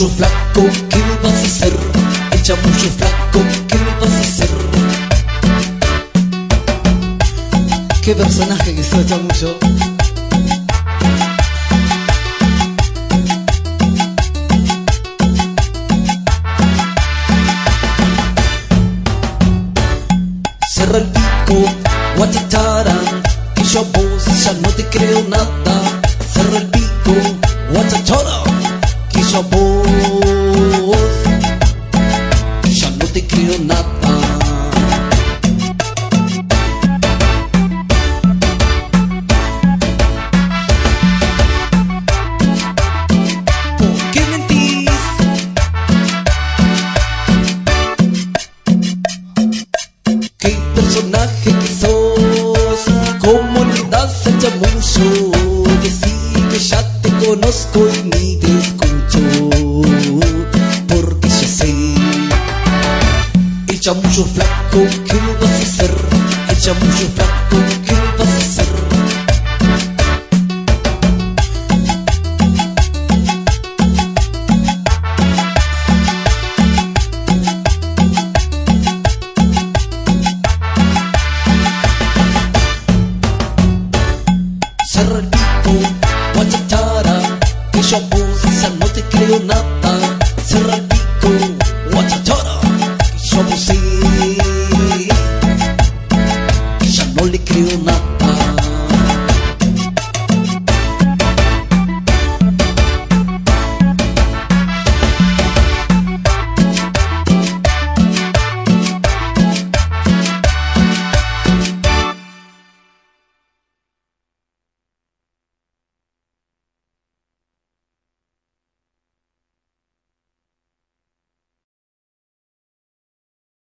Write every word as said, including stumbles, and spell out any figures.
chamullo flaco, ¿qué me vas a hacer? El chamullo flaco, ¿qué me vas a hacer? Qué personaje que soy, chamullo. Cerra el pico, guachachara, que yo a vos ya no te creo nada. Cerra el pico, guachachara, que yo a vos ya no te creo nada. ¿Por qué mentís? ¿Qué personaje que sos? ¿Cómo le das el chamullo? Decí que ya te conozco y ni te escucho, porque ya sé. El chamullo flaco, ¿qué me vas a hacer? El chamullo flaco, ¿qué me vas a hacer? Cerra el pico, guachachara, que yo a vos ya no te creo nada.